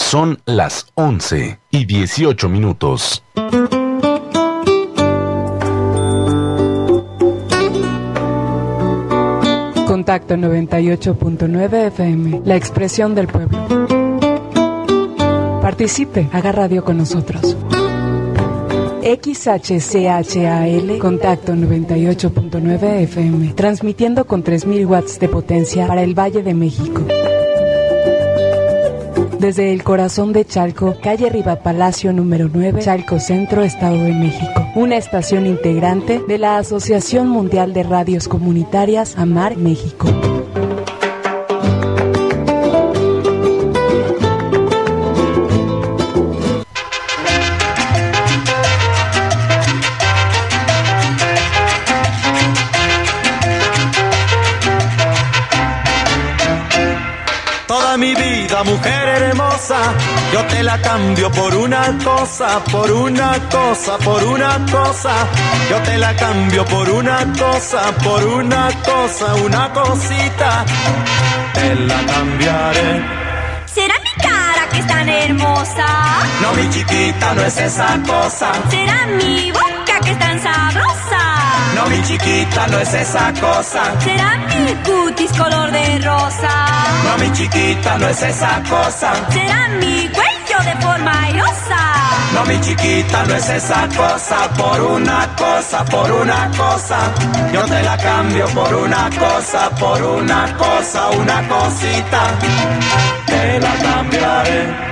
Son las 11:18. Contacto 98.9 FM, la expresión del pueblo. Participe, haga radio con nosotros. XHCHAL, Contacto 98.9 FM, transmitiendo con 3000 watts de potencia para el Valle de México. Desde el corazón de Chalco, calle Riva Palacio número 9, Chalco Centro, Estado de México. Una estación integrante de la Asociación Mundial de Radios Comunitarias, AMAR, México. Toda mi vida, mujer hermosa, yo te la cambio por una cosa, por una cosa, por una cosa. Yo te la cambio por una cosa, por una cosa, una cosita. Te la cambiaré. ¿Será mi cara que es tan hermosa? No, mi chiquita, no es esa cosa. ¿Será mi boca que es tan sabrosa? No, mi chiquita, no es esa cosa. ¿Será mi cutis color de rosa? No, mi chiquita, no es esa cosa. ¿Será mi cuello de forma airosa? No, mi chiquita, no es esa cosa. Por una cosa, por una cosa. Yo te la cambio por una cosa, por una cosa, una cosita. Te la cambiaré.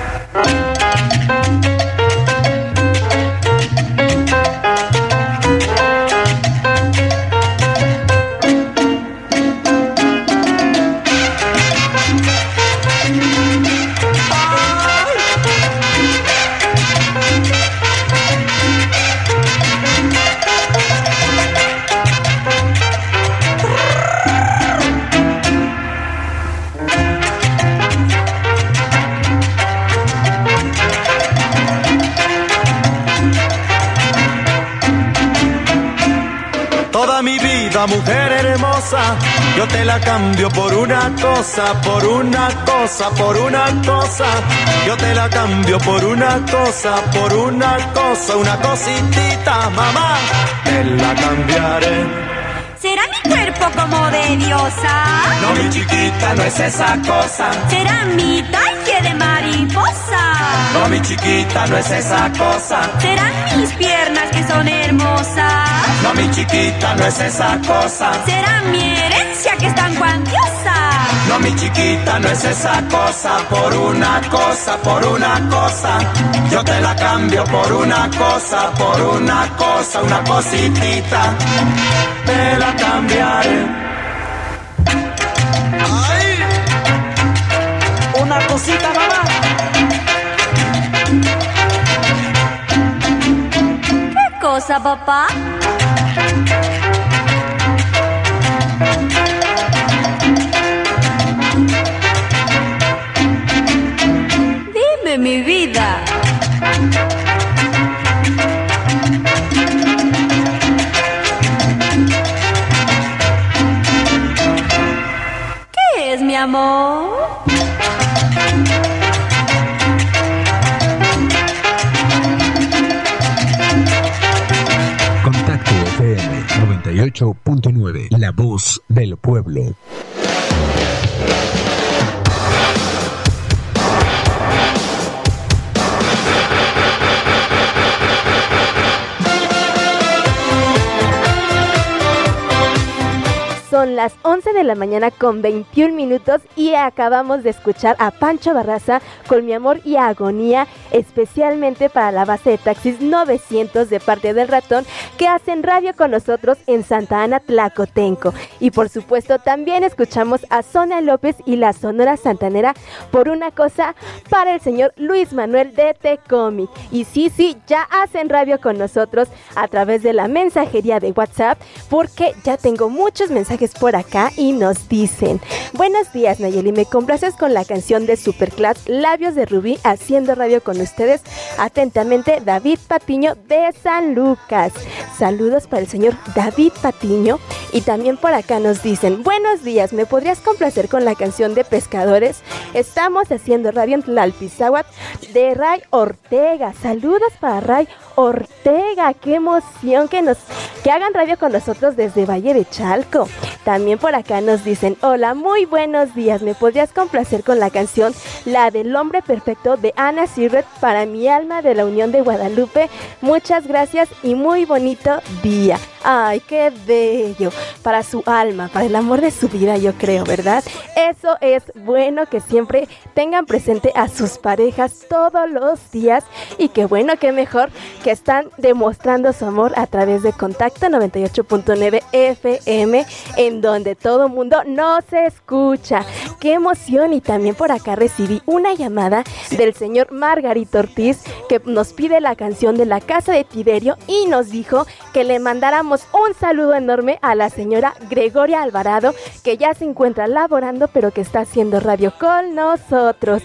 Toda mi vida, mujer hermosa, yo te la cambio por una cosa, por una cosa, por una cosa. Yo te la cambio por una cosa, por una cosa, una cositita, mamá. Te la cambiaré. ¿Será mi cuerpo como de diosa? No, mi chiquita, no es esa cosa. ¿Será mi talle de mariposa? No, mi chiquita, no es esa cosa. ¿Serán mis piernas que son hermosas? No, mi chiquita, no es esa cosa. ¿Será mi herencia que es tan cuantiosa? No, mi chiquita, no es esa cosa. Por una cosa, por una cosa. Yo te la cambio por una cosa, una cositita. Te la cambiaré. ¡Ay! Una cosita, mamá. ¿Qué cosa, papá? Dime, mi vida. ¿Qué es, mi amor? Contacto FM 98.9, la voz del pueblo. Son las 11 de la mañana con 21 minutos y acabamos de escuchar a Pancho Barraza con Mi Amor y Agonía, especialmente para la base de taxis 900 de parte del Ratón, que hacen radio con nosotros en Santa Ana, Tlacotenco. Y por supuesto también escuchamos a Sonia López y la Sonora Santanera por una cosa para el señor Luis Manuel de Tecomic. Y sí, ya hacen radio con nosotros a través de la mensajería de WhatsApp, porque ya tengo muchos mensajes por acá y nos dicen: buenos días, Nayeli, me complaces con la canción de Superclass, Labios de Rubí, haciendo radio con ustedes. Atentamente, David Patiño de San Lucas. saludos para el señor David Patiño. Y también por acá nos dicen: buenos días, ¿me podrías complacer con la canción de Pescadores? Estamos haciendo radio en Tlalpizáhuatl de Ray Ortega. Saludos para Ray Ortega, qué emoción que hagan radio con nosotros desde Valle de Chalco. También por acá nos dicen: hola, muy buenos días, ¿me podrías complacer con la canción La del Hombre Perfecto de Ana Sirret para mi alma de la Unión de Guadalupe? Muchas gracias y muy bonito día. Ay, qué bello, para su alma, para el amor de su vida, yo creo, ¿verdad? Eso es bueno, que siempre tengan presente a sus parejas todos los días, y qué bueno, qué mejor que están demostrando su amor a través de Contacto 98.9 FM, en donde todo mundo nos escucha. ¡Qué emoción! Y también por acá recibí una llamada del señor Margarito Ortiz, que nos pide la canción de La Casa de Tiberio y nos dijo que le mandáramos un saludo enorme a la señora Gregoria Alvarado, que ya se encuentra laborando, pero que está haciendo radio con nosotros.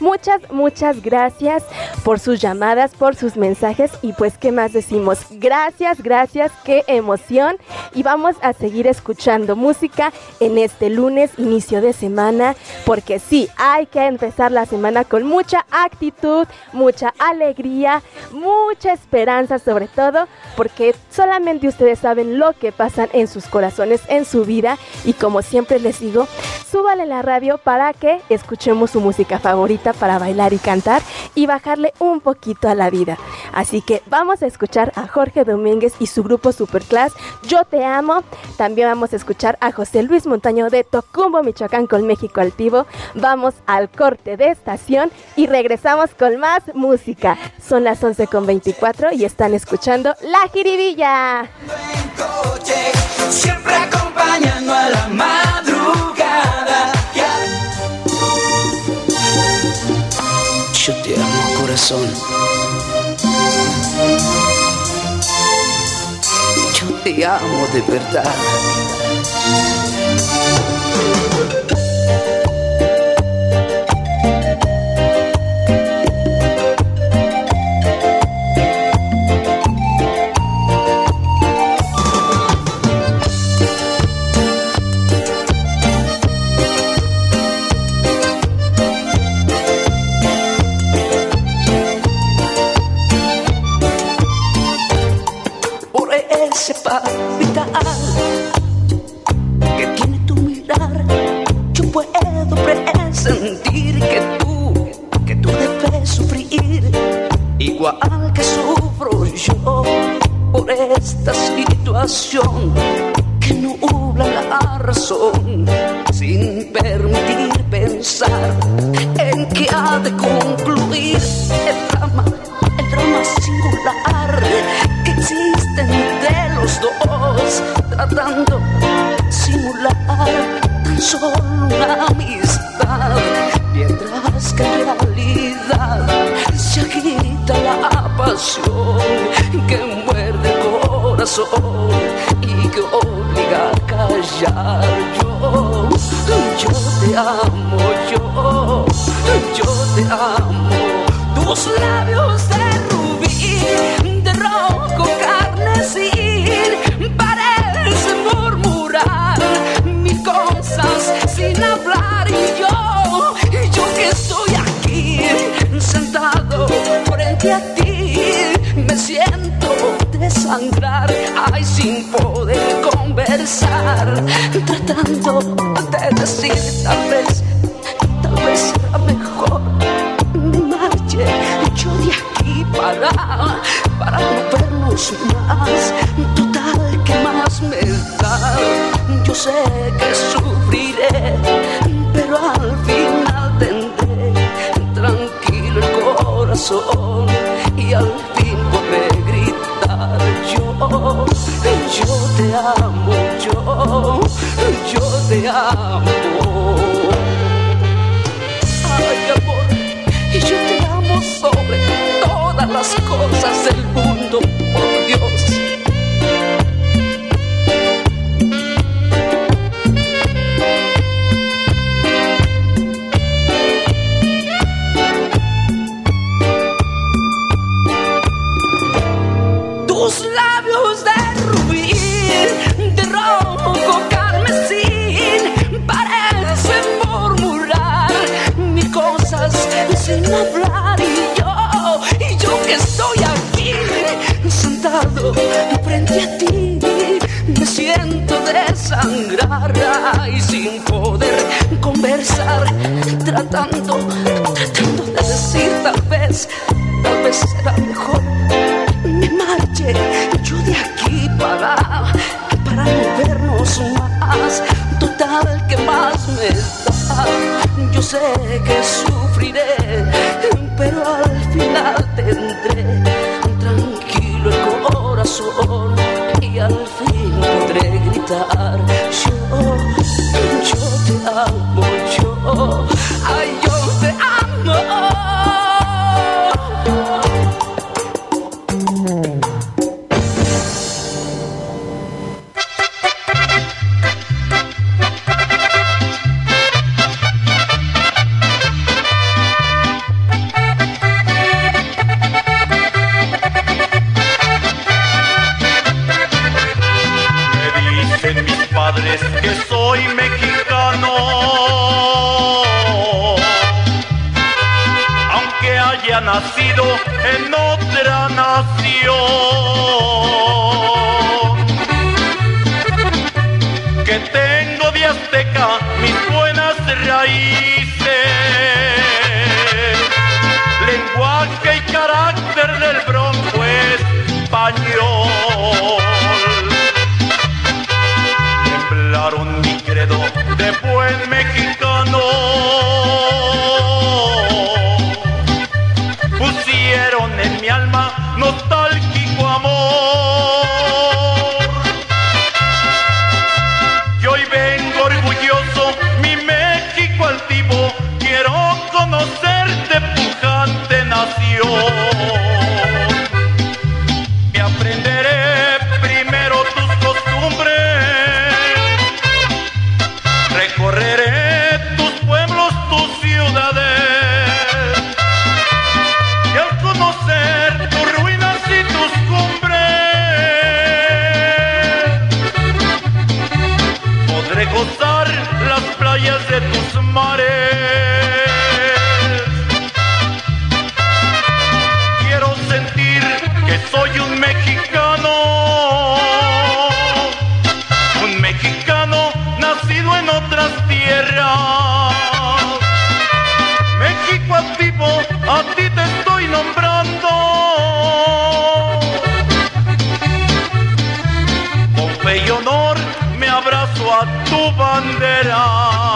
Muchas gracias por sus llamadas, por sus mensajes, y pues qué más decimos. Gracias, qué emoción. Y vamos a seguir escuchando música en este lunes, inicio de semana, porque sí, hay que empezar la semana con mucha actitud, mucha alegría, mucha esperanza, sobre todo porque solamente ustedes saben lo que pasan en sus corazones, en su vida. Y como siempre les digo, súbale la radio para que escuchemos su música favorita para bailar y cantar y bajarle un poquito a la vida. Así que vamos a escuchar a Jorge Domínguez y su grupo Superclass, Yo Te Amo. También vamos a escuchar a José Luis Montaño de Tocumbo, Michoacán, con México Altivo. Vamos al corte de estación y regresamos con más música. Son las 11:24 y están escuchando La Jiribilla. Siempre acompañando a la madrugada. Yo te amo, corazón. Yo te amo de verdad. Ese palpitar que tiene tu mirar, yo puedo presentir que tú debes sufrir igual que sufro yo por esta situación que nubla la razón, sin permitir pensar en que ha de concluir el drama singular que existe entre los dos, tratando de simular tan solo una amistad, mientras que en realidad se agita la pasión que muerde el corazón y que obliga a callar. Yo te amo, yo te amo. Tus labios de rubí, de rojo carmesí, parecen murmurar mil cosas sin hablar. Y yo que estoy aquí sentado frente a ti, me siento desangrar, ay, sin poder conversar, tratando de decir tal vez será mejor yo de aquí para no vernos más. Total, ¿qué más me da? Yo sé que sufriré, pero al final tendré tranquilo el corazón y al fin podré gritar yo te amo, yo te amo. Ay, amor, y yo te amo sobre todas las cosas del mundo, por Dios. Tus labios de sin hablar y yo que estoy aquí sentado frente a ti, me siento desangrar y sin poder conversar, tratando de decir tal vez será mejor me marche yo de aquí para no vernos más. Total, que más me da, yo sé que sufriré, pero al final tendré tranquilo el corazón y al fin podré gritar yo te amo, ay, yo te amo. Que soy mexicano, aunque haya nacido en otra nación, que tengo de azteca mis buenas raíces, lenguaje y carácter del bronco español. Mi credo de buen mexicano, pusieron en mi alma nostálgico amor, y hoy vengo orgulloso, mi México altivo, quiero conocerte, pujante nación, y aprenderé primero tus costumbres, recorreré tus pueblos, tus ciudades, y al conocer tus ruinas y tus cumbres, podré gozar las playas de tus mares. Quiero sentir que soy un mexicano nacido en otras tierras. México activo, a ti te estoy nombrando. Con fe y honor me abrazo a tu bandera.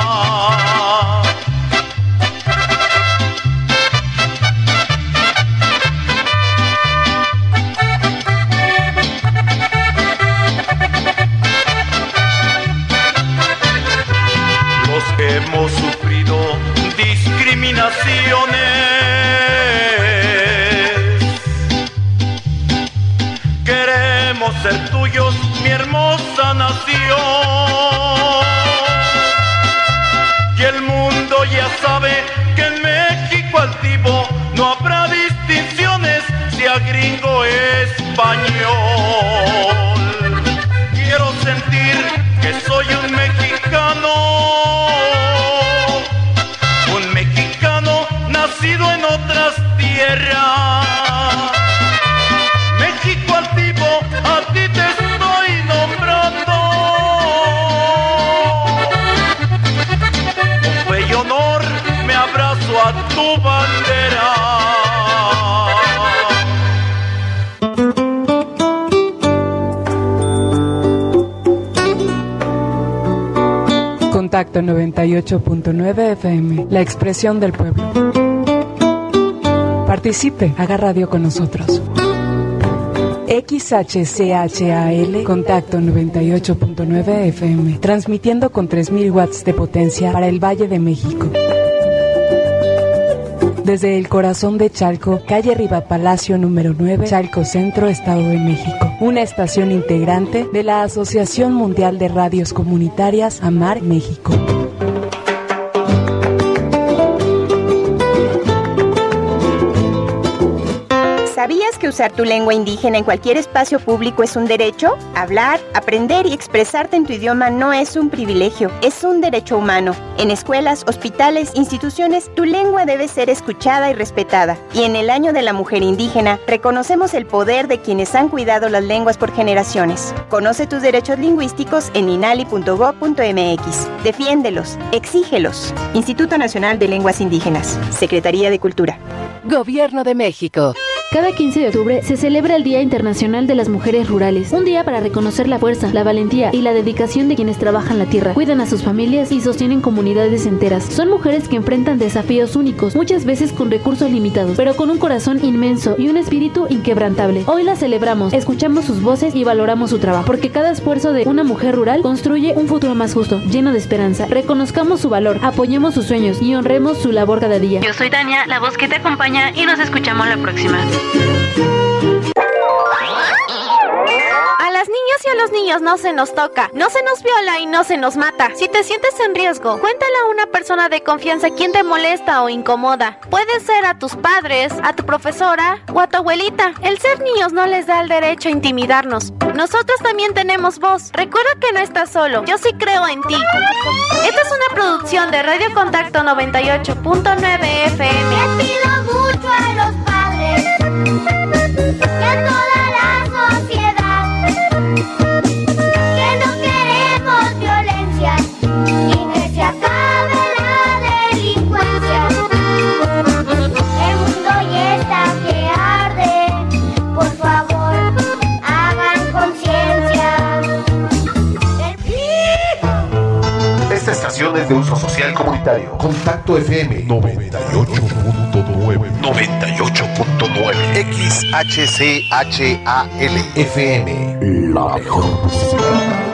Hemos sufrido discriminaciones, queremos ser tuyos, mi hermosa nación, y el mundo ya sabe que en México altivo no habrá distinciones, sea gringo español. Quiero sentir que soy un mexicano, nacido en otras tierras. México altivo, a ti te estoy nombrando. Con fe y honor me abrazo a tu bandera. Contacto 98.9 FM, la expresión del pueblo. Participe, haga radio con nosotros. XHCHAL, Contacto 98.9 FM, transmitiendo con 3000 watts de potencia para el Valle de México. Desde el corazón de Chalco, calle Riva Palacio número 9, Chalco Centro, Estado de México. Una estación integrante de la Asociación Mundial de Radios Comunitarias, AMAR, México. ¿Sabías que usar tu lengua indígena en cualquier espacio público es un derecho? Hablar, aprender y expresarte en tu idioma no es un privilegio, es un derecho humano. En escuelas, hospitales, instituciones, tu lengua debe ser escuchada y respetada. Y en el Año de la Mujer Indígena, reconocemos el poder de quienes han cuidado las lenguas por generaciones. Conoce tus derechos lingüísticos en inali.gov.mx. Defiéndelos, exígelos. Instituto Nacional de Lenguas Indígenas, Secretaría de Cultura. Gobierno de México. Cada 15 de octubre se celebra el Día Internacional de las Mujeres Rurales, un día para reconocer la fuerza, la valentía y la dedicación de quienes trabajan la tierra, cuidan a sus familias y sostienen comunidades enteras. Son mujeres que enfrentan desafíos únicos, muchas veces con recursos limitados, pero con un corazón inmenso y un espíritu inquebrantable. Hoy las celebramos, escuchamos sus voces y valoramos su trabajo, porque cada esfuerzo de una mujer rural construye un futuro más justo, lleno de esperanza. Reconozcamos su valor, apoyemos sus sueños y honremos su labor cada día. Yo soy Tania, la voz que te acompaña, y nos escuchamos la próxima. A las niñas y a los niños no se nos toca, no se nos viola y no se nos mata. Si te sientes en riesgo, cuéntale a una persona de confianza quien te molesta o incomoda. Puede ser a tus padres, a tu profesora o a tu abuelita. El ser niños no les da el derecho a intimidarnos. Nosotros también tenemos voz. Recuerda que no estás solo. Yo sí creo en ti. Esta es una producción de Radio Contacto 98.9 FM. Les pido mucho a los padres y a toda la sociedad que no queremos violencia y que se acabe la delincuencia. El mundo ya está que arde, por favor, hagan conciencia. Esta estación es de uso social comunitario. Contacto FM 98.9. 98.9. XHCHAL FM. La mejor música.